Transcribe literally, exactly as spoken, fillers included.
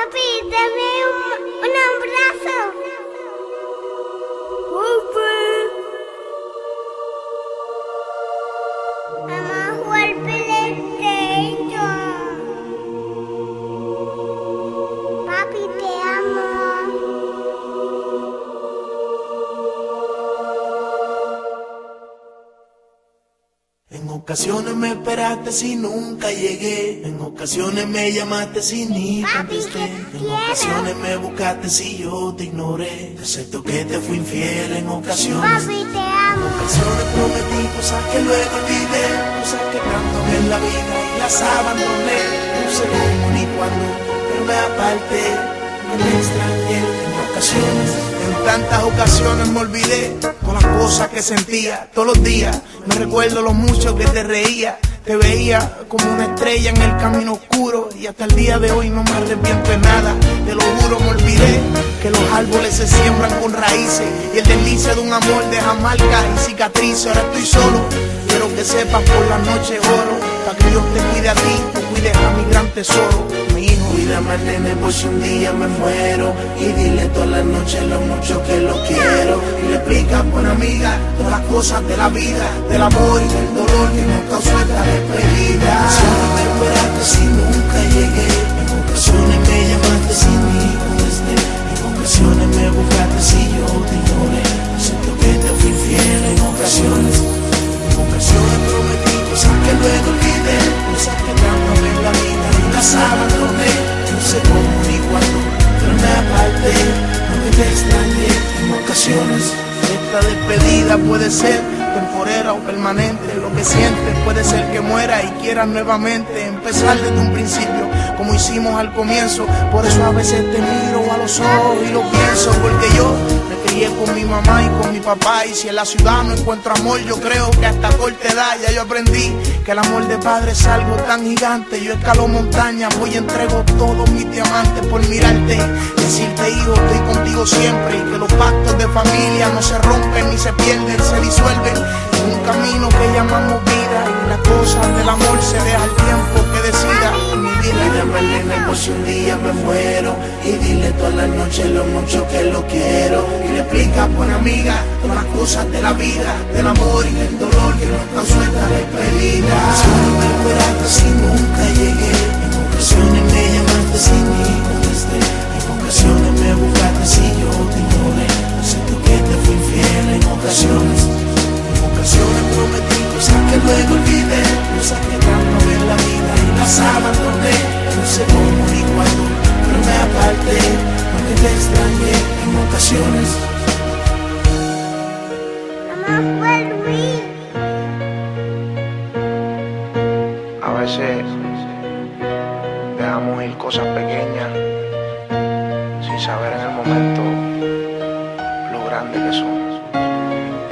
Papi, dame un, un abrazo. Vamos a jugar PlayStation. Papi, te amo. En ocasiones me esperaste si nunca llegué. En ocasiones me llamaste si ni contesté. En ocasiones me buscaste si yo te ignoré. Acepto que te fui infiel en ocasiones. Papi, te amo. En ocasiones prometí cosas que luego olvidé. Cosas que tanto en la vida y las abandoné. No sé cómo ni cuándo, pero me aparté. Me extrañé en ocasiones. En tantas ocasiones me olvidé todas las cosas que sentía todos los días. Me recuerdo lo mucho que te reía. Te veía como una estrella en el camino oscuro. Y hasta el día de hoy no me arrepiento de nada. Te lo juro, me olvidé que los árboles se siembran con raíces. Y el deslice de un amor deja marcas y cicatrices. Ahora estoy solo, quiero que sepas por la noche oro. Para que Dios te cuide a ti, tú cuides a mi gran tesoro, mi hijo. Cuídame al nene por si un día me muero. Y dile todas las noches lo mucho que lo quiero. Y le explicas, buena amiga, todas las cosas de la vida, del amor y del dolor que nos causó esta despedida. En ocasiones me esperaste si nunca llegué. En ocasiones me llamaste si ni contesté. En ocasiones me buscaste si yo te ignoré. Siento que te fui fiel en ocasiones. En ocasiones prometí cosas que luego olvidé. Cosas que tanto amé en la vida y las abandoné. No sé cómo ni cuándo, pero me aparté. Aunque te extrañé en ocasiones. Esta despedida puede ser temporera o permanente. Lo que sientes puede ser que muera y quieras nuevamente empezar desde un principio, como hicimos al comienzo. Por eso a veces te miro a los ojos y lo pienso, porque yo me crié con mi mamá y con mi papá. Y si en la ciudad no encuentro amor, yo creo que hasta corta edad ya yo aprendí que el amor de padre es algo tan gigante. Yo escalo montañas, voy y entrego todos mis diamantes por mirarte. Decirte, hijo, estoy contigo siempre. Y que los pactos de familia no se rompen ni se pierden, se disuelven en un camino que llamamos vida. Y las cosas del amor se deja el tiempo que decida en mi vida. Dame el nene por si un día me muero. Y dile todas las noches lo mucho que lo quiero. Y le explicas, buena amiga, todas las cosas de la vida, del amor y del dolor que nos causó esta despedida. En ocasiones me esperaste si nunca llegué. En ocasiones me llamaste si ni contesté. En ocasiones me buscaste si yo te ignoré. Siento que te fui infiel en ocasiones. En ocasiones prometí cosas que luego olvidé. Cosas que tanto amé en la vida y las abandoné. No sé cómo ni cuándo, pero me aparté. Porque te extrañé en ocasiones. Vamos a jugar Wii. A veces dejamos ir cosas pequeñas sin saber en el momento lo grande que son.